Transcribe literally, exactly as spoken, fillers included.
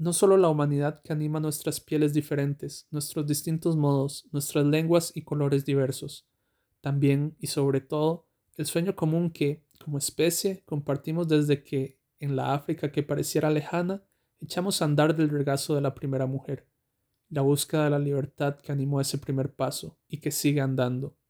no solo la humanidad que anima nuestras pieles diferentes, nuestros distintos modos, nuestras lenguas y colores diversos. También y sobre todo, el sueño común que, como especie, compartimos desde que, en la África que pareciera lejana, echamos a andar del regazo de la primera mujer. La búsqueda de la libertad que animó ese primer paso y que sigue andando.